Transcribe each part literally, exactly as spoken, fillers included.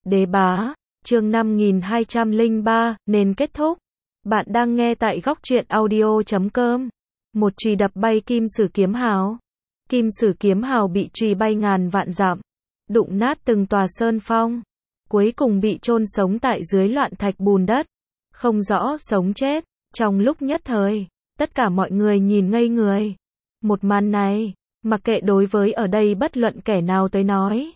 Đế bá, chương năm nghìn hai trăm lẻ ba, nên kết thúc. Bạn đang nghe tại góc truyện audio chấm com. Một chùy đập bay kim sử kiếm hào. Kim sử kiếm hào bị chùy bay ngàn vạn dặm, đụng nát từng tòa sơn phong, cuối cùng bị chôn sống tại dưới loạn thạch bùn đất, không rõ sống chết. Trong lúc nhất thời, tất cả mọi người nhìn ngây người. Một màn này, mặc kệ đối với ở đây bất luận kẻ nào tới nói,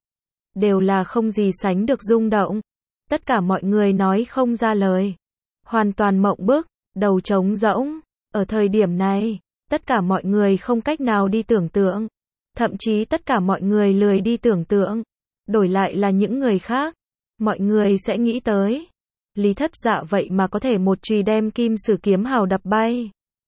đều là không gì sánh được rung động. Tất cả mọi người nói không ra lời, hoàn toàn mộng bức, đầu trống rỗng. Ở thời điểm này, tất cả mọi người không cách nào đi tưởng tượng, thậm chí tất cả mọi người lười đi tưởng tượng. Đổi lại là những người khác, mọi người sẽ nghĩ tới, Lý Thất Dạ vậy mà có thể một chùy đem kim sử kiếm hào đập bay.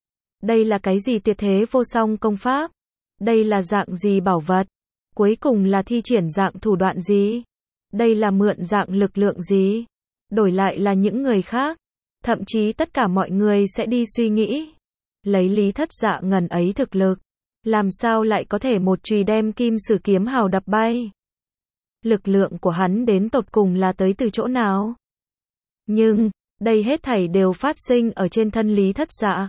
Đây là cái gì tuyệt thế vô song công pháp? Đây là dạng gì bảo vật? Cuối cùng là thi triển dạng thủ đoạn gì? Đây là mượn dạng lực lượng gì? Đổi lại là những người khác, thậm chí tất cả mọi người sẽ đi suy nghĩ, lấy Lý Thất Dạ ngần ấy thực lực, làm sao lại có thể một chùy đem kim sử kiếm hào đập bay? Lực lượng của hắn đến tột cùng là tới từ chỗ nào? Nhưng, đây hết thảy đều phát sinh ở trên thân Lý Thất Dạ.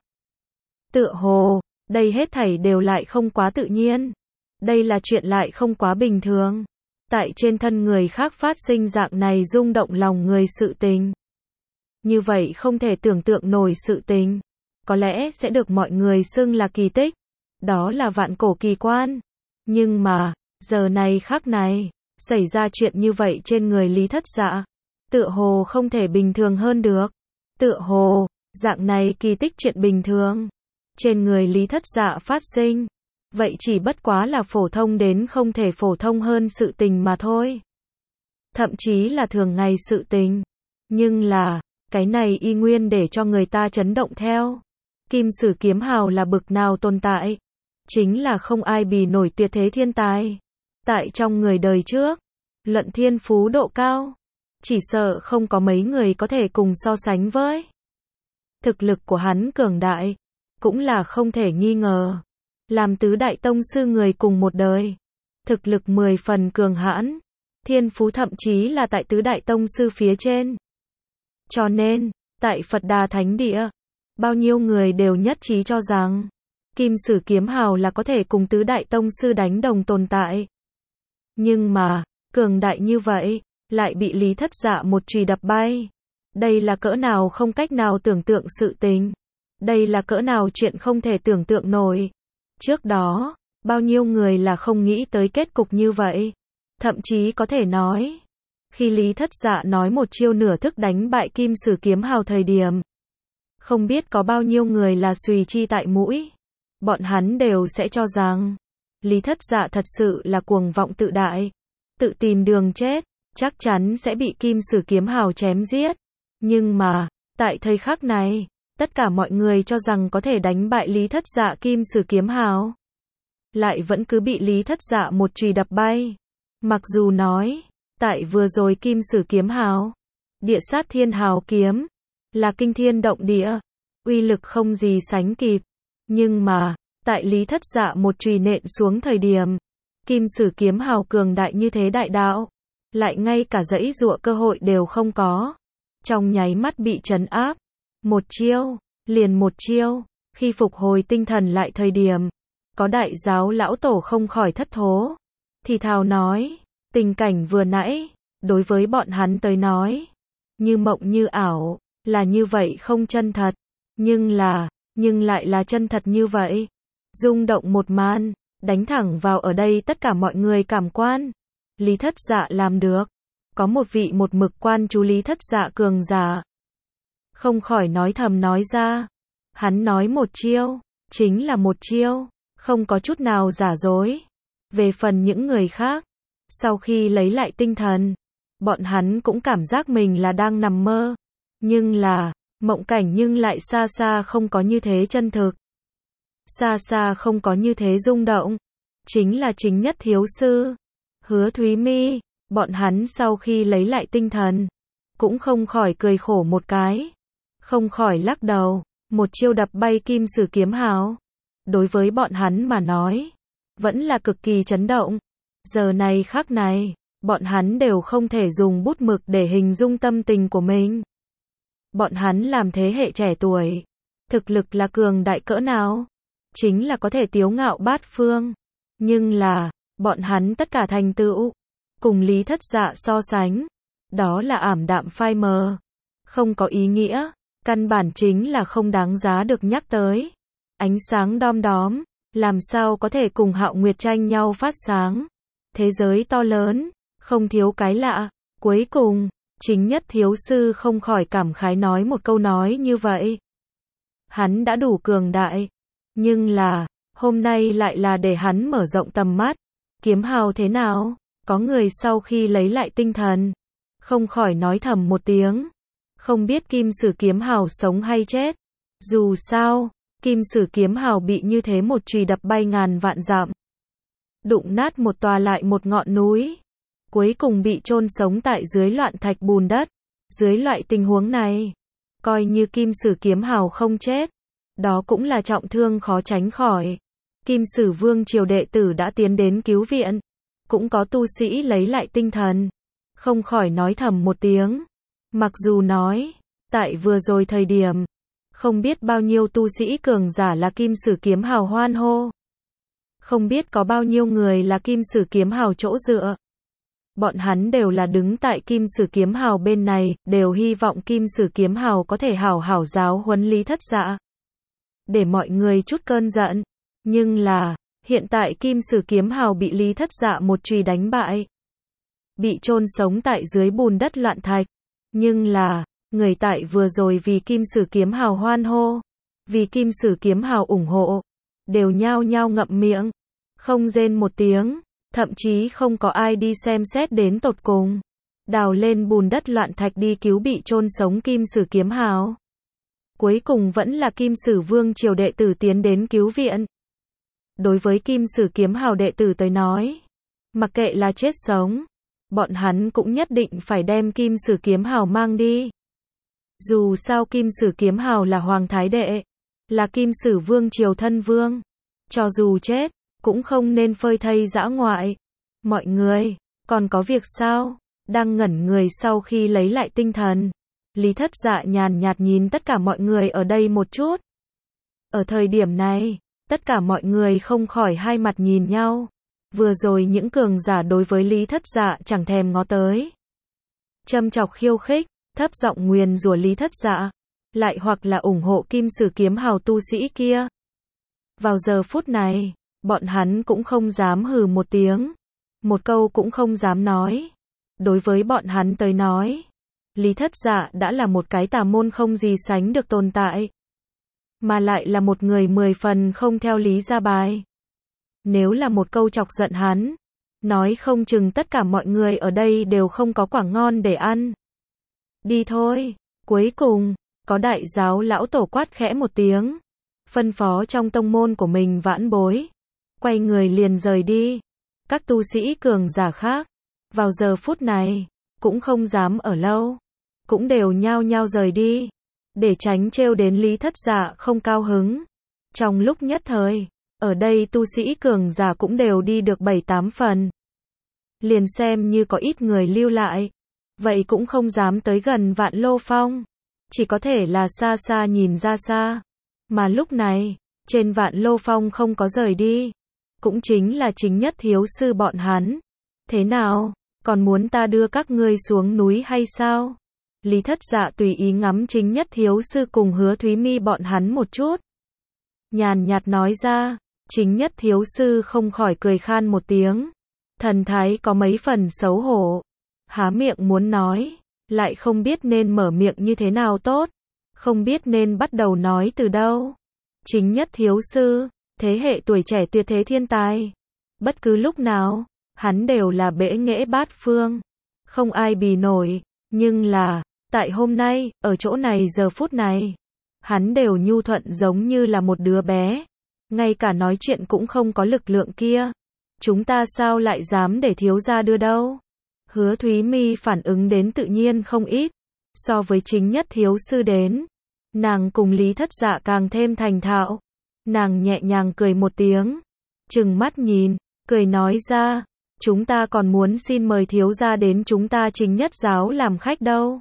Tựa hồ, đây hết thảy đều lại không quá tự nhiên. Đây là chuyện lại không quá bình thường. Tại trên thân người khác phát sinh dạng này rung động lòng người sự tình. Như vậy không thể tưởng tượng nổi sự tình. Có lẽ sẽ được mọi người xưng là kỳ tích. Đó là vạn cổ kỳ quan. Nhưng mà, giờ này khắc này, xảy ra chuyện như vậy trên người Lý Thất Dạ. Tựa hồ không thể bình thường hơn được. Tựa hồ, dạng này kỳ tích chuyện bình thường trên người Lý Thất Dạ phát sinh, vậy chỉ bất quá là phổ thông đến không thể phổ thông hơn sự tình mà thôi. Thậm chí là thường ngày sự tình. Nhưng là, cái này y nguyên để cho người ta chấn động theo. Kim sử kiếm hào là bực nào tồn tại? Chính là không ai bì nổi tuyệt thế thiên tài. Tại trong người đời trước, luận thiên phú độ cao, chỉ sợ không có mấy người có thể cùng so sánh với. Thực lực của hắn cường đại, cũng là không thể nghi ngờ. Làm tứ đại tông sư người cùng một đời, thực lực mười phần cường hãn, thiên phú thậm chí là tại tứ đại tông sư phía trên. Cho nên, tại Phật Đà Thánh Địa, bao nhiêu người đều nhất trí cho rằng, kim sử kiếm hào là có thể cùng tứ đại tông sư đánh đồng tồn tại. Nhưng mà, cường đại như vậy, lại bị Lý Thất Dạ một chùy đập bay. Đây là cỡ nào không cách nào tưởng tượng sự tình. Đây là cỡ nào chuyện không thể tưởng tượng nổi. Trước đó, bao nhiêu người là không nghĩ tới kết cục như vậy. Thậm chí có thể nói, khi Lý Thất Dạ nói một chiêu nửa thức đánh bại kim sử kiếm hào thời điểm, không biết có bao nhiêu người là xùy chi tại mũi. Bọn hắn đều sẽ cho rằng, Lý Thất Dạ thật sự là cuồng vọng tự đại, tự tìm đường chết, chắc chắn sẽ bị kim sử kiếm hào chém giết. Nhưng mà, tại thời khắc này, tất cả mọi người cho rằng có thể đánh bại Lý Thất Dạ kim sử kiếm hào, lại vẫn cứ bị Lý Thất Dạ một chùy đập bay. Mặc dù nói, tại vừa rồi kim sử kiếm hào, địa sát thiên hào kiếm, là kinh thiên động địa, uy lực không gì sánh kịp. Nhưng mà, tại Lý Thất Dạ một chùy nện xuống thời điểm, kim sử kiếm hào cường đại như thế đại đạo, lại ngay cả giãy giụa cơ hội đều không có. Trong nháy mắt bị trấn áp. Một chiêu, liền một chiêu. Khi phục hồi tinh thần lại thời điểm, có đại giáo lão tổ không khỏi thất thố. Thì thào nói, tình cảnh vừa nãy, đối với bọn hắn tới nói, như mộng như ảo, là như vậy không chân thật. Nhưng là, nhưng lại là chân thật như vậy. Rung động một màn, đánh thẳng vào ở đây tất cả mọi người cảm quan. Lý Thất Dạ làm được. Có một vị một mực quan chú Lý Thất Dạ cường giả, không khỏi nói thầm nói ra. Hắn nói một chiêu, chính là một chiêu, không có chút nào giả dối. Về phần những người khác, sau khi lấy lại tinh thần, bọn hắn cũng cảm giác mình là đang nằm mơ. Nhưng là, mộng cảnh nhưng lại xa xa không có như thế chân thực. Xa xa không có như thế rung động. Chính là chính nhất thiếu sư, Hứa Thúy Mi. Bọn hắn sau khi lấy lại tinh thần, cũng không khỏi cười khổ một cái. Không khỏi lắc đầu, một chiêu đập bay kim sử kiếm hào. Đối với bọn hắn mà nói, vẫn là cực kỳ chấn động. Giờ này khắc này, bọn hắn đều không thể dùng bút mực để hình dung tâm tình của mình. Bọn hắn làm thế hệ trẻ tuổi, thực lực là cường đại cỡ nào? Chính là có thể tiếu ngạo bát phương. Nhưng là, bọn hắn tất cả thành tựu, cùng Lý Thất Dạ so sánh, đó là ảm đạm phai mờ, không có ý nghĩa, căn bản chính là không đáng giá được nhắc tới. Ánh sáng đom đóm, làm sao có thể cùng Hạo Nguyệt tranh nhau phát sáng? Thế giới to lớn, không thiếu cái lạ. Cuối cùng, Chính Nhất Thiếu Sư không khỏi cảm khái nói một câu nói như vậy. Hắn đã đủ cường đại, nhưng là, hôm nay lại là để hắn mở rộng tầm mắt. Kiếm hào thế nào? Có người sau khi lấy lại tinh thần, không khỏi nói thầm một tiếng. Không biết Kim Sử Kiếm Hào sống hay chết. Dù sao, Kim Sử Kiếm Hào bị như thế một chùy đập bay ngàn vạn dặm, đụng nát một tòa lại một ngọn núi, cuối cùng bị chôn sống tại dưới loạn thạch bùn đất. Dưới loại tình huống này, coi như Kim Sử Kiếm Hào không chết, đó cũng là trọng thương khó tránh khỏi. Kim Sử Vương triều đệ tử đã tiến đến cứu viện, cũng có tu sĩ lấy lại tinh thần, không khỏi nói thầm một tiếng. Mặc dù nói, tại vừa rồi thời điểm, không biết bao nhiêu tu sĩ cường giả là Kim Sử Kiếm Hào hoan hô, không biết có bao nhiêu người là Kim Sử Kiếm Hào chỗ dựa. Bọn hắn đều là đứng tại Kim Sử Kiếm Hào bên này, đều hy vọng Kim Sử Kiếm Hào có thể hảo hảo giáo huấn Lý Thất Dạ, để mọi người chút cơn giận. Nhưng là, hiện tại Kim Sử Kiếm Hào bị Lý Thất Dạ một chùy đánh bại, bị chôn sống tại dưới bùn đất loạn thạch. Nhưng là, người tại vừa rồi vì Kim Sử Kiếm Hào hoan hô, vì Kim Sử Kiếm Hào ủng hộ, đều nhao nhao ngậm miệng, không rên một tiếng, thậm chí không có ai đi xem xét đến tột cùng, đào lên bùn đất loạn thạch đi cứu bị chôn sống Kim Sử Kiếm Hào. Cuối cùng vẫn là Kim Sử Vương triều đệ tử tiến đến cứu viện. Đối với Kim Sử Kiếm Hào đệ tử tới nói, mặc kệ là chết sống, bọn hắn cũng nhất định phải đem Kim Sử Kiếm Hào mang đi. Dù sao Kim Sử Kiếm Hào là hoàng thái đệ, là Kim Sử Vương triều thân vương, cho dù chết, cũng không nên phơi thây dã ngoại. Mọi người, còn có việc sao? Đang ngẩn người sau khi lấy lại tinh thần, Lý Thất Dạ nhàn nhạt nhìn tất cả mọi người ở đây một chút. Ở thời điểm này, tất cả mọi người không khỏi hai mặt nhìn nhau. Vừa rồi những cường giả đối với Lý Thất Dạ chẳng thèm ngó tới, châm chọc khiêu khích, thấp giọng nguyền rủa Lý Thất Dạ, lại hoặc là ủng hộ Kim Sử Kiếm Hào tu sĩ kia. Vào giờ phút này, bọn hắn cũng không dám hừ một tiếng, một câu cũng không dám nói. Đối với bọn hắn tới nói, Lý Thất Dạ đã là một cái tà môn không gì sánh được tồn tại, mà lại là một người mười phần không theo lý ra bài. Nếu là một câu chọc giận hắn, nói không chừng tất cả mọi người ở đây đều không có quả ngon để ăn. Đi thôi. Cuối cùng, có đại giáo lão tổ quát khẽ một tiếng, phân phó trong tông môn của mình vãn bối, quay người liền rời đi. Các tu sĩ cường giả khác, vào giờ phút này, cũng không dám ở lâu, cũng đều nhao nhao rời đi, để tránh trêu đến Lý Thất Dạ không cao hứng. Trong lúc nhất thời, ở đây tu sĩ cường giả cũng đều đi được bảy tám phần. Liền xem như có ít người lưu lại, vậy cũng không dám tới gần Vạn Lô Phong, chỉ có thể là xa xa nhìn ra xa. Mà lúc này, trên Vạn Lô Phong không có rời đi, cũng chính là Chính Nhất Thiếu Sư bọn hắn. Thế nào, còn muốn ta đưa các ngươi xuống núi hay sao? Lý Thất Dạ tùy ý ngắm Chính Nhất Thiếu Sư cùng Hứa Thúy Mi bọn hắn một chút, nhàn nhạt nói ra. Chính Nhất Thiếu Sư không khỏi cười khan một tiếng, thần thái có mấy phần xấu hổ, há miệng muốn nói, lại không biết nên mở miệng như thế nào tốt, không biết nên bắt đầu nói từ đâu. Chính Nhất Thiếu Sư, thế hệ tuổi trẻ tuyệt thế thiên tài, bất cứ lúc nào, hắn đều là bẽ nghễ bát phương, không ai bì nổi, nhưng là, tại hôm nay, ở chỗ này giờ phút này, hắn đều nhu thuận giống như là một đứa bé, ngay cả nói chuyện cũng không có lực lượng kia. Chúng ta sao lại dám để thiếu gia đưa đâu? Hứa Thúy Mi phản ứng đến tự nhiên không ít, so với Chính Nhất Thiếu Sư đến, nàng cùng Lý Thất Dạ càng thêm thành thạo. Nàng nhẹ nhàng cười một tiếng, trừng mắt nhìn, cười nói ra, Chúng ta còn muốn xin mời thiếu gia đến chúng ta chính nhất giáo làm khách đâu.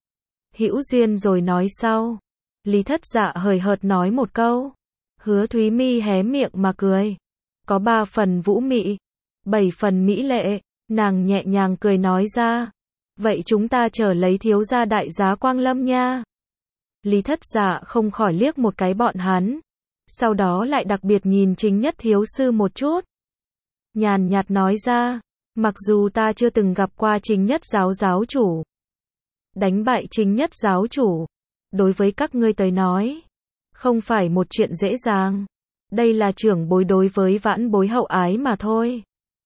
Hữu duyên rồi nói sau. Lý Thất Dạ hời hợt nói một câu. Hứa Thúy Mi hé miệng mà cười. Có ba phần vũ mị, bảy phần mỹ lệ, nàng nhẹ nhàng cười nói ra. Vậy chúng ta chờ lấy thiếu gia đại giá quang lâm nha. Lý Thất Dạ không khỏi liếc một cái bọn hắn. Sau đó lại đặc biệt nhìn chính nhất thiếu sư một chút. Nhàn nhạt nói ra. Mặc dù ta chưa từng gặp qua chính nhất giáo giáo chủ. Đánh bại chính nhất giáo chủ. Đối với các ngươi tới nói. Không phải một chuyện dễ dàng. Đây là trưởng bối đối với vãn bối hậu ái mà thôi.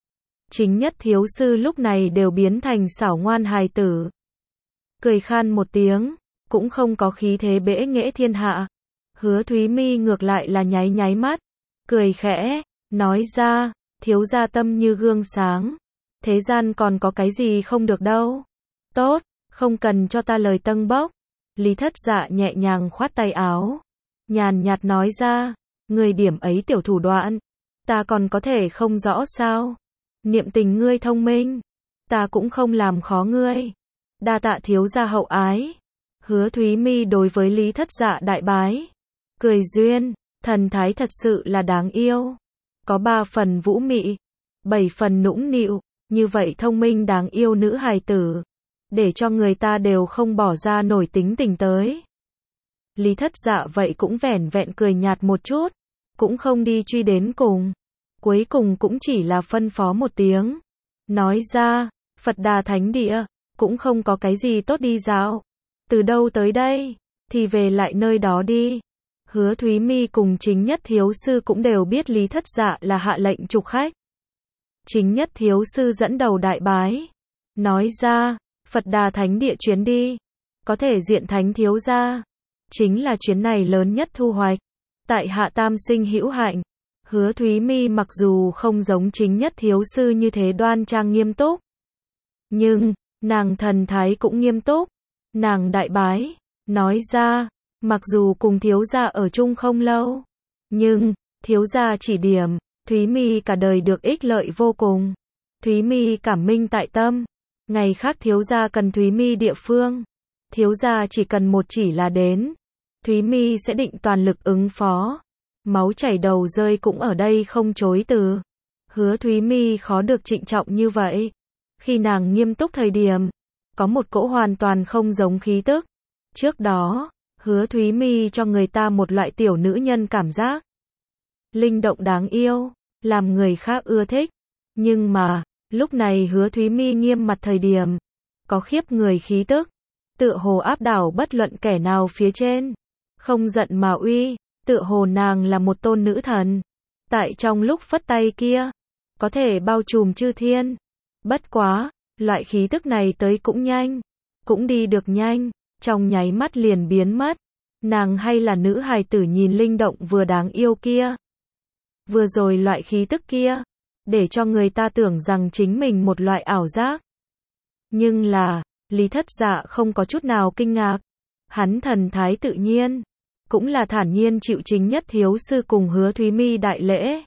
Chính nhất thiếu sư lúc này đều biến thành xảo ngoan hài tử. Cười khan một tiếng. Cũng không có khí thế bẽ nghễ thiên hạ. Hứa Thúy Mi ngược lại là nháy nháy mắt. Cười khẽ. Nói ra. Thiếu gia tâm như gương sáng. Thế gian còn có cái gì không được đâu. Tốt. Không cần cho ta lời tâng bốc. Lý Thất Dạ nhẹ nhàng khoát tay áo. Nhàn nhạt nói ra. Người điểm ấy tiểu thủ đoạn. Ta còn có thể không rõ sao. Niệm tình ngươi thông minh. Ta cũng không làm khó ngươi. Đa tạ thiếu gia hậu ái. Hứa Thúy Mi đối với Lý Thất Dạ đại bái. Cười duyên. Thần thái thật sự là đáng yêu. Có ba phần vũ mị. Bảy phần nũng nịu. Như vậy thông minh đáng yêu nữ hài tử. Để cho người ta đều không bỏ ra nổi tính tình tới. Lý Thất Dạ vậy cũng vẻn vẹn cười nhạt một chút. Cũng không đi truy đến cùng. Cuối cùng cũng chỉ là phân phó một tiếng. Nói ra, Phật Đà Thánh Địa, cũng không có cái gì tốt đi dạo. Từ đâu tới đây, thì về lại nơi đó đi. Hứa Thúy Mi cùng chính nhất thiếu sư cũng đều biết Lý Thất Dạ là hạ lệnh trục khách. Chính nhất thiếu sư dẫn đầu đại bái. Nói ra, Phật Đà Thánh Địa chuyến đi. Có thể diện thánh thiếu gia. Chính là chuyến này lớn nhất thu hoạch. Tại hạ tam sinh hữu hạnh. Hứa Thúy Mi mặc dù không giống chính nhất thiếu sư như thế đoan trang nghiêm túc. Nhưng, nàng thần thái cũng nghiêm túc. Nàng đại bái. Nói ra, mặc dù cùng thiếu gia ở chung không lâu. Nhưng, thiếu gia chỉ điểm. Thúy Mi cả đời được ích lợi vô cùng. Thúy Mi cảm minh tại tâm. Ngày khác thiếu gia cần Thúy Mi địa phương. Thiếu gia chỉ cần một chỉ là đến. Thúy Mi sẽ định toàn lực ứng phó. Máu chảy đầu rơi cũng ở đây không chối từ. Hứa Thúy Mi khó được trịnh trọng như vậy. Khi nàng nghiêm túc thời điểm, có một cỗ hoàn toàn không giống khí tức. Trước đó, Hứa Thúy Mi cho người ta một loại tiểu nữ nhân cảm giác. Linh động đáng yêu, làm người khác ưa thích. Nhưng mà, lúc này Hứa Thúy Mi nghiêm mặt thời điểm, có khiếp người khí tức. Tựa hồ áp đảo bất luận kẻ nào phía trên. Không giận mà uy, tựa hồ nàng là một tôn nữ thần. Tại trong lúc phất tay kia, có thể bao trùm chư thiên. Bất quá, loại khí tức này tới cũng nhanh, cũng đi được nhanh, trong nháy mắt liền biến mất. Nàng hay là nữ hài tử nhìn linh động vừa đáng yêu kia. Vừa rồi loại khí tức kia, để cho người ta tưởng rằng chính mình một loại ảo giác. Nhưng là, Lý Thất Dạ không có chút nào kinh ngạc. Hắn thần thái tự nhiên, cũng là thản nhiên chịu chính nhất thiếu sư cùng Hứa Thúy Mi đại lễ.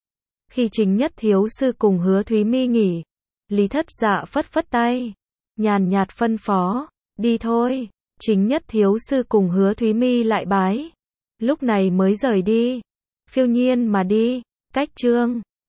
Khi chính nhất thiếu sư cùng Hứa Thúy Mi nghỉ, Lý Thất Dạ phất phất tay, nhàn nhạt phân phó, đi thôi. Chính nhất thiếu sư cùng Hứa Thúy Mi lại bái, lúc này mới rời đi, phiêu nhiên mà đi. Cách chương